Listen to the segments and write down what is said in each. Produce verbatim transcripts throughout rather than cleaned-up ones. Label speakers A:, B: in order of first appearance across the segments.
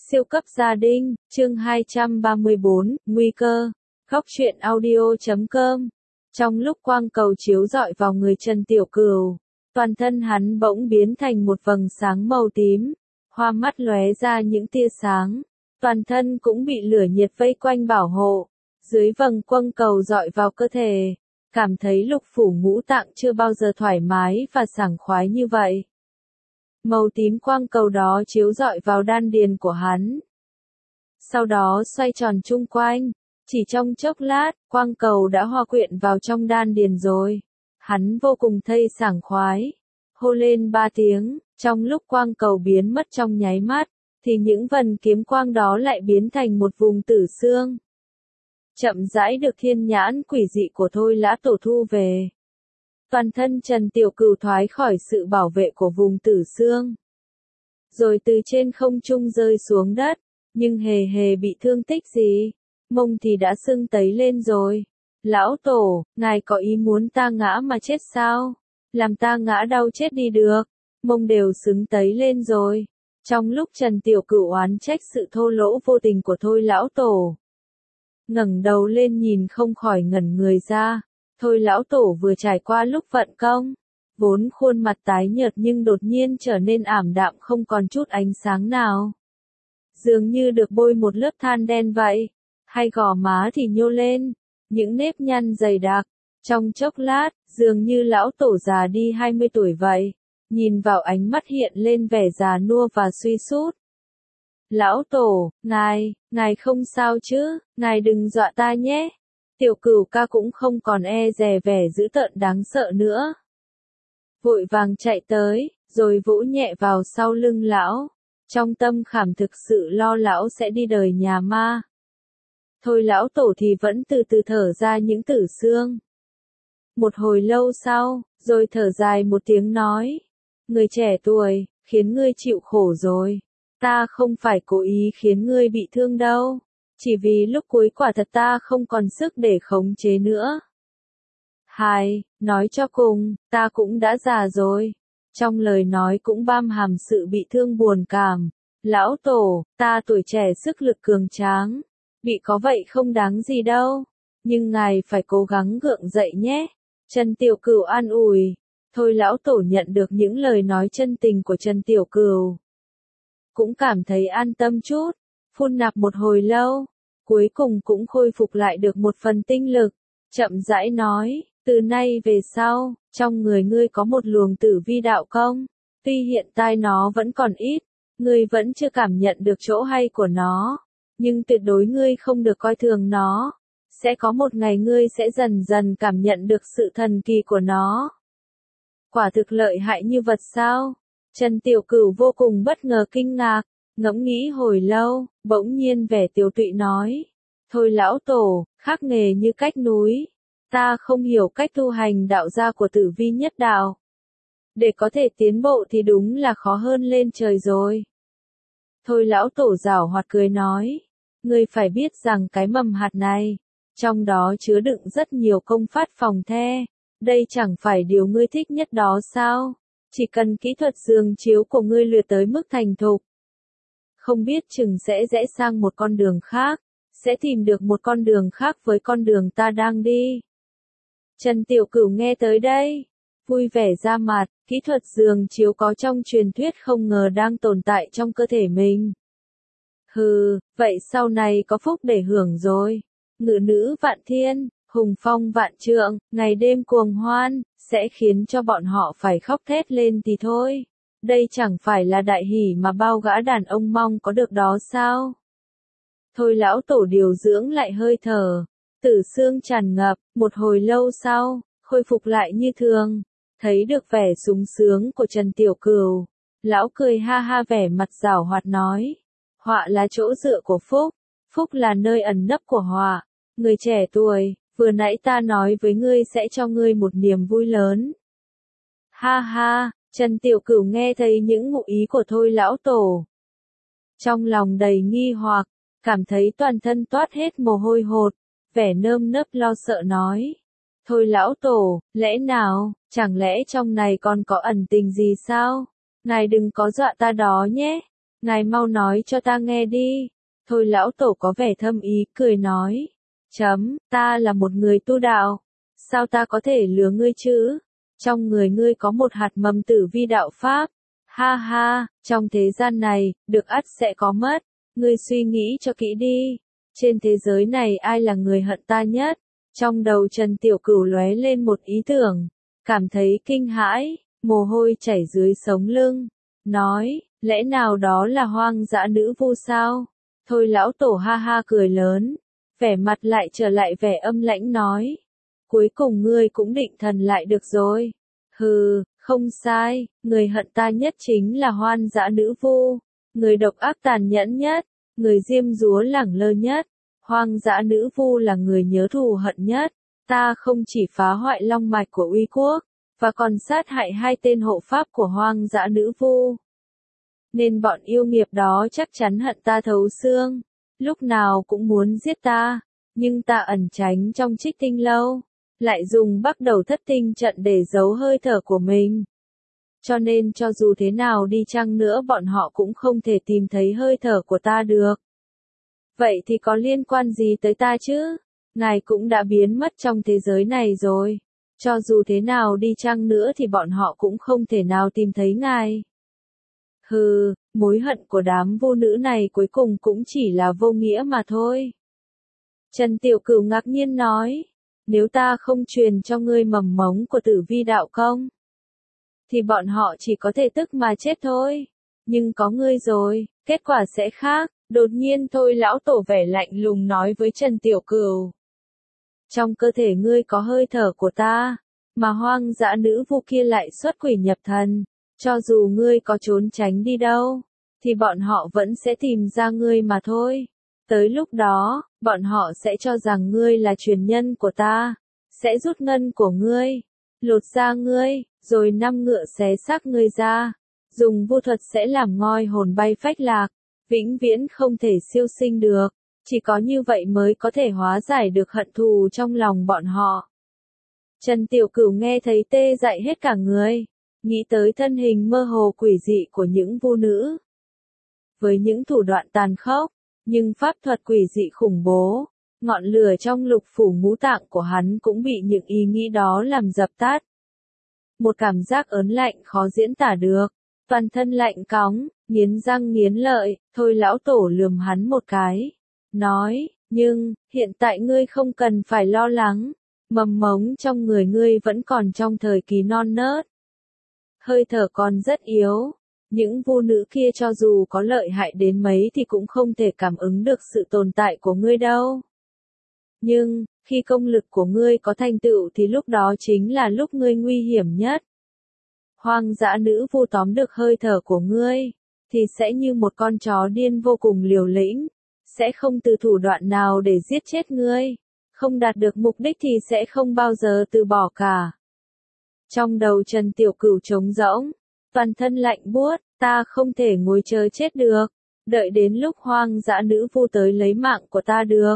A: Siêu cấp gia đình, chương hai trăm ba mươi bốn, nguy cơ. Góc truyện audio chấm com. Trong lúc quang cầu chiếu rọi vào người Trần Tiểu Cửu, toàn thân hắn bỗng biến thành một vầng sáng màu tím, hoa mắt lóe ra những tia sáng, toàn thân cũng bị lửa nhiệt vây quanh bảo hộ. Dưới vầng quang cầu rọi vào cơ thể, cảm thấy lục phủ ngũ tạng chưa bao giờ thoải mái và sảng khoái như vậy. Màu tím quang cầu đó chiếu rọi vào đan điền của hắn. Sau đó xoay tròn chung quanh, chỉ trong chốc lát, quang cầu đã hòa quyện vào trong đan điền rồi. Hắn vô cùng thây sảng khoái, hô lên ba tiếng, trong lúc quang cầu biến mất trong nháy mắt, thì những vần kiếm quang đó lại biến thành một vùng tử xương. Chậm rãi được thiên nhãn quỷ dị của Thôi Lã Tổ thu về. Toàn thân Trần Tiểu Cửu thoái khỏi sự bảo vệ của vùng tử xương, rồi từ trên không trung rơi xuống đất, nhưng hề hề bị thương tích gì, mông thì đã sưng tấy lên rồi. Lão Tổ, ngài có ý muốn ta ngã mà chết sao? Làm ta ngã đau chết đi được, mông đều sưng tấy lên rồi. Trong lúc Trần Tiểu Cửu oán trách sự thô lỗ vô tình của Thôi Lão Tổ, ngẩng đầu lên nhìn không khỏi ngẩn người ra. Thôi Lão Tổ vừa trải qua lúc vận công, vốn khuôn mặt tái nhợt nhưng đột nhiên trở nên ảm đạm không còn chút ánh sáng nào. Dường như được bôi một lớp than đen vậy, hay gò má thì nhô lên, những nếp nhăn dày đặc. Trong chốc lát, dường như Lão Tổ già đi hai mươi tuổi vậy, nhìn vào ánh mắt hiện lên vẻ già nua và suy sút. Lão Tổ, ngài, ngài không sao chứ, ngài đừng dọa ta nhé. Tiểu Cửu ca cũng không còn e dè vẻ dữ tợn đáng sợ nữa. Vội vàng chạy tới, rồi vỗ nhẹ vào sau lưng lão, trong tâm khảm thực sự lo lão sẽ đi đời nhà ma. Thôi Lão Tổ thì vẫn từ từ thở ra những tử xương. Một hồi lâu sau, rồi thở dài một tiếng nói, người trẻ tuổi, khiến ngươi chịu khổ rồi. Ta không phải cố ý khiến ngươi bị thương đâu. Chỉ vì lúc cuối quả thật ta không còn sức để khống chế nữa. Hai, nói cho cùng, ta cũng đã già rồi. Trong lời nói cũng bam hàm sự bị thương buồn cảm. Lão Tổ, ta tuổi trẻ sức lực cường tráng, bị có vậy không đáng gì đâu. Nhưng ngài phải cố gắng gượng dậy nhé. Trần Tiểu Cửu an ủi. Thôi Lão Tổ nhận được những lời nói chân tình của Trần Tiểu Cửu, cũng cảm thấy an tâm chút. Phun nạp một hồi lâu, cuối cùng cũng khôi phục lại được một phần tinh lực, chậm rãi nói, từ nay về sau, trong người ngươi có một luồng tử vi đạo công, tuy hiện tại nó vẫn còn ít, ngươi vẫn chưa cảm nhận được chỗ hay của nó, nhưng tuyệt đối ngươi không được coi thường nó, sẽ có một ngày ngươi sẽ dần dần cảm nhận được sự thần kỳ của nó. Quả thực lợi hại như vật sao? Trần Tiểu Cửu vô cùng bất ngờ kinh ngạc. Ngẫm nghĩ hồi lâu, bỗng nhiên vẻ tiều tụy nói, thôi Lão Tổ, khác nghề như cách núi, ta không hiểu cách tu hành đạo gia của tử vi nhất đạo. Để có thể tiến bộ thì đúng là khó hơn lên trời rồi. Thôi Lão Tổ giảo hoạt cười nói, ngươi phải biết rằng cái mầm hạt này, trong đó chứa đựng rất nhiều công pháp phòng the, đây chẳng phải điều ngươi thích nhất đó sao? Chỉ cần kỹ thuật giường chiếu của ngươi luyện tới mức thành thục, không biết chừng sẽ rẽ sang một con đường khác, sẽ tìm được một con đường khác với con đường ta đang đi. Trần Tiểu Cửu nghe tới đây, vui vẻ ra mặt, kỹ thuật giường chiếu có trong truyền thuyết không ngờ đang tồn tại trong cơ thể mình. Hừ, vậy sau này có phúc để hưởng rồi. Ngự nữ vạn thiên, hùng phong vạn trượng, ngày đêm cuồng hoan, sẽ khiến cho bọn họ phải khóc thét lên thì thôi. Đây chẳng phải là đại hỷ mà bao gã đàn ông mong có được đó sao? Thôi Lão Tổ điều dưỡng lại hơi thở, tử xương tràn ngập, một hồi lâu sau, khôi phục lại như thường, thấy được vẻ sung sướng của Trần Tiểu Cửu. Lão cười ha ha vẻ mặt giảo hoạt nói, họa là chỗ dựa của phúc, phúc là nơi ẩn nấp của họa. Người trẻ tuổi, vừa nãy ta nói với ngươi sẽ cho ngươi một niềm vui lớn. Ha ha. Trần Tiểu Cửu nghe thấy những ngụ ý của Thôi Lão Tổ, trong lòng đầy nghi hoặc, cảm thấy toàn thân toát hết mồ hôi hột, vẻ nơm nớp lo sợ nói, Thôi Lão Tổ, lẽ nào, chẳng lẽ trong này còn có ẩn tình gì sao? Ngài đừng có dọa ta đó nhé. Ngài mau nói cho ta nghe đi. Thôi lão tổ có vẻ thâm ý, cười nói. Chấm, ta là một người tu đạo. Sao ta có thể lừa ngươi chứ? Trong người ngươi có một hạt mầm tử vi đạo pháp. Ha ha, trong thế gian này, được ắt sẽ có mất. Ngươi suy nghĩ cho kỹ đi. Trên thế giới này ai là người hận ta nhất? Trong đầu Trần Tiểu Cửu lóe lên một ý tưởng. Cảm thấy kinh hãi, mồ hôi chảy dưới sống lưng. Nói, lẽ nào đó là hoang dã nữ vu sao? Thôi lão tổ ha ha cười lớn. Vẻ mặt lại trở lại vẻ âm lãnh nói. Cuối cùng ngươi cũng định thần lại được rồi. Hừ, không sai, người hận ta nhất chính là hoan dã nữ vu. Người độc ác tàn nhẫn nhất, người diêm dúa lẳng lơ nhất. Hoang dã nữ vu là người nhớ thù hận nhất. Ta không chỉ phá hoại long mạch của uy quốc, và còn sát hại hai tên hộ pháp của hoang dã nữ vu. Nên bọn yêu nghiệp đó chắc chắn hận ta thấu xương. Lúc nào cũng muốn giết ta, nhưng ta ẩn tránh trong Trích Tinh Lâu, lại dùng Bắc Đầu Thất Tinh trận để giấu hơi thở của mình. Cho nên cho dù thế nào đi chăng nữa bọn họ cũng không thể tìm thấy hơi thở của ta được. Vậy thì có liên quan gì tới ta chứ? Ngài cũng đã biến mất trong thế giới này rồi. Cho dù thế nào đi chăng nữa thì bọn họ cũng không thể nào tìm thấy ngài. Hừ, mối hận của đám vô nữ này cuối cùng cũng chỉ là vô nghĩa mà thôi. Trần Tiểu Cửu ngạc nhiên nói, nếu ta không truyền cho ngươi mầm mống của tử vi đạo công, thì bọn họ chỉ có thể tức mà chết thôi. Nhưng có ngươi rồi, kết quả sẽ khác. Đột nhiên thôi lão tổ vẻ lạnh lùng nói với Trần Tiểu Cửu. Trong cơ thể ngươi có hơi thở của ta, mà hoang dã nữ vu kia lại xuất quỷ nhập thần. Cho dù ngươi có trốn tránh đi đâu, thì bọn họ vẫn sẽ tìm ra ngươi mà thôi. Tới lúc đó, bọn họ sẽ cho rằng ngươi là truyền nhân của ta, sẽ rút ngân của ngươi, lột da ngươi, rồi năm ngựa xé xác ngươi ra, dùng vu thuật sẽ làm ngoi hồn bay phách lạc, vĩnh viễn không thể siêu sinh được. Chỉ có như vậy mới có thể hóa giải được hận thù trong lòng bọn họ. Trần Tiểu Cửu nghe thấy tê dại hết cả người, nghĩ tới thân hình mơ hồ quỷ dị của những vu nữ. Với những thủ đoạn tàn khốc, nhưng pháp thuật quỷ dị khủng bố, ngọn lửa trong lục phủ ngũ tạng của hắn cũng bị những ý nghĩ đó làm dập tắt. Một cảm giác ớn lạnh khó diễn tả được, toàn thân lạnh cóng, nghiến răng nghiến lợi, thôi lão tổ lườm hắn một cái. Nói, nhưng, hiện tại ngươi không cần phải lo lắng, mầm mống trong người ngươi vẫn còn trong thời kỳ non nớt. Hơi thở còn rất yếu, những vu nữ kia cho dù có lợi hại đến mấy thì cũng không thể cảm ứng được sự tồn tại của ngươi đâu. Nhưng, khi công lực của ngươi có thành tựu thì lúc đó chính là lúc ngươi nguy hiểm nhất. Hoang dã nữ vu tóm được hơi thở của ngươi, thì sẽ như một con chó điên vô cùng liều lĩnh, sẽ không từ thủ đoạn nào để giết chết ngươi, không đạt được mục đích thì sẽ không bao giờ từ bỏ cả. Trong đầu Trần Tiểu Cửu trống rỗng, toàn thân lạnh buốt, ta không thể ngồi chờ chết được, đợi đến lúc hoang dã nữ vu tới lấy mạng của ta được.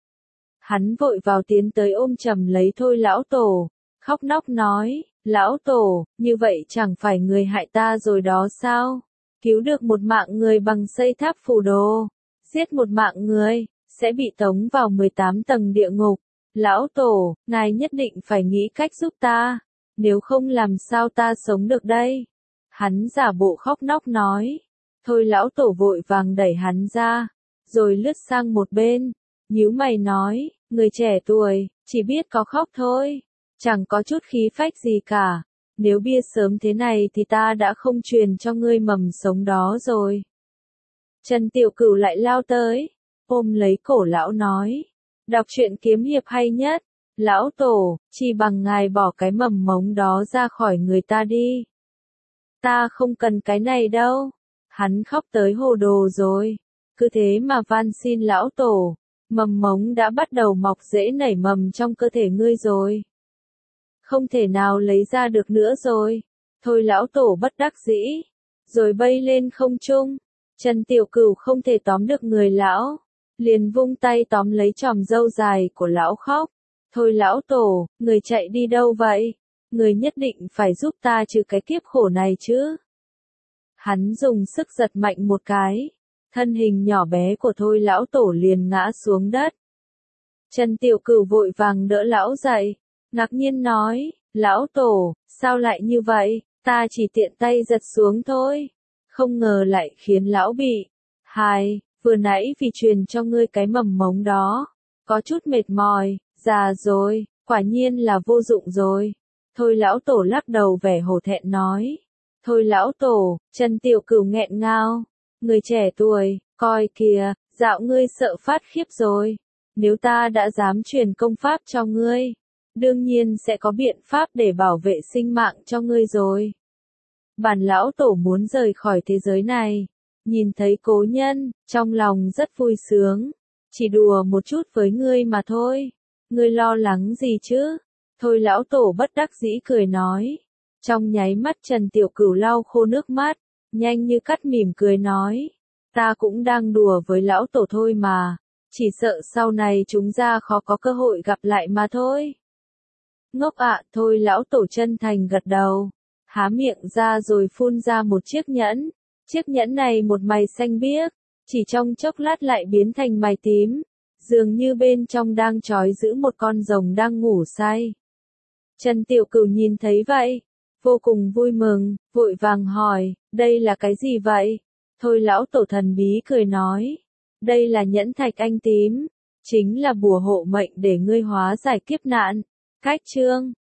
A: Hắn vội vào tiến tới ôm chầm lấy thôi lão tổ, khóc nóc nói, lão tổ, như vậy chẳng phải người hại ta rồi đó sao? Cứu được một mạng người bằng xây tháp phù đồ, giết một mạng người, sẽ bị tống vào mười tám tầng địa ngục. Lão tổ, ngài nhất định phải nghĩ cách giúp ta, nếu không làm sao ta sống được đây? Hắn giả bộ khóc nóc nói. Thôi lão tổ vội vàng đẩy hắn ra, rồi lướt sang một bên, nhíu mày nói, người trẻ tuổi, chỉ biết có khóc thôi, chẳng có chút khí phách gì cả. Nếu biết sớm thế này thì ta đã không truyền cho ngươi mầm sống đó rồi. Trần Tiểu Cửu lại lao tới, ôm lấy cổ lão nói, đọc truyện kiếm hiệp hay nhất, lão tổ, chỉ bằng ngài bỏ cái mầm mống đó ra khỏi người ta đi. Ta không cần cái này đâu. Hắn khóc tới hồ đồ rồi, cứ thế mà van xin lão tổ, mầm mống đã bắt đầu mọc rễ nảy mầm trong cơ thể ngươi rồi. Không thể nào lấy ra được nữa rồi. Thôi lão tổ bất đắc dĩ, rồi bay lên không trung. Trần Tiểu Cửu không thể tóm được người lão, liền vung tay tóm lấy chòm râu dài của lão khóc. Thôi lão tổ, người chạy đi đâu vậy? Người nhất định phải giúp ta trừ cái kiếp khổ này chứ. Hắn dùng sức giật mạnh một cái, thân hình nhỏ bé của Thôi lão tổ liền ngã xuống đất. Trần Tiểu Cửu vội vàng đỡ lão dậy, ngạc nhiên nói, lão tổ, sao lại như vậy, ta chỉ tiện tay giật xuống thôi, không ngờ lại khiến lão bị. Hai, vừa nãy vì truyền cho ngươi cái mầm mống đó, có chút mệt mỏi, già rồi, quả nhiên là vô dụng rồi. Thôi lão tổ lắc đầu vẻ hổ thẹn nói. Thôi lão tổ, Trần Tiểu Cửu nghẹn ngào, người trẻ tuổi, coi kìa, dạo ngươi sợ phát khiếp rồi. Nếu ta đã dám truyền công pháp cho ngươi, đương nhiên sẽ có biện pháp để bảo vệ sinh mạng cho ngươi rồi. Bản lão tổ muốn rời khỏi thế giới này, nhìn thấy cố nhân, trong lòng rất vui sướng, chỉ đùa một chút với ngươi mà thôi, ngươi lo lắng gì chứ? Thôi lão tổ bất đắc dĩ cười nói. Trong nháy mắt Trần Tiểu Cửu lau khô nước mắt, nhanh như cắt mỉm cười nói, ta cũng đang đùa với lão tổ thôi mà, chỉ sợ sau này chúng ta khó có cơ hội gặp lại mà thôi. Ngốc ạ, thôi lão tổ chân thành gật đầu, há miệng ra rồi phun ra một chiếc nhẫn, chiếc nhẫn này một mày xanh biếc, chỉ trong chốc lát lại biến thành mày tím, dường như bên trong đang trói giữ một con rồng đang ngủ say. Trần Tiểu Cửu nhìn thấy vậy, vô cùng vui mừng, vội vàng hỏi, đây là cái gì vậy? Thôi lão tổ thần bí cười nói, đây là nhẫn thạch anh tím, chính là bùa hộ mệnh để ngươi hóa giải kiếp nạn. Cách chương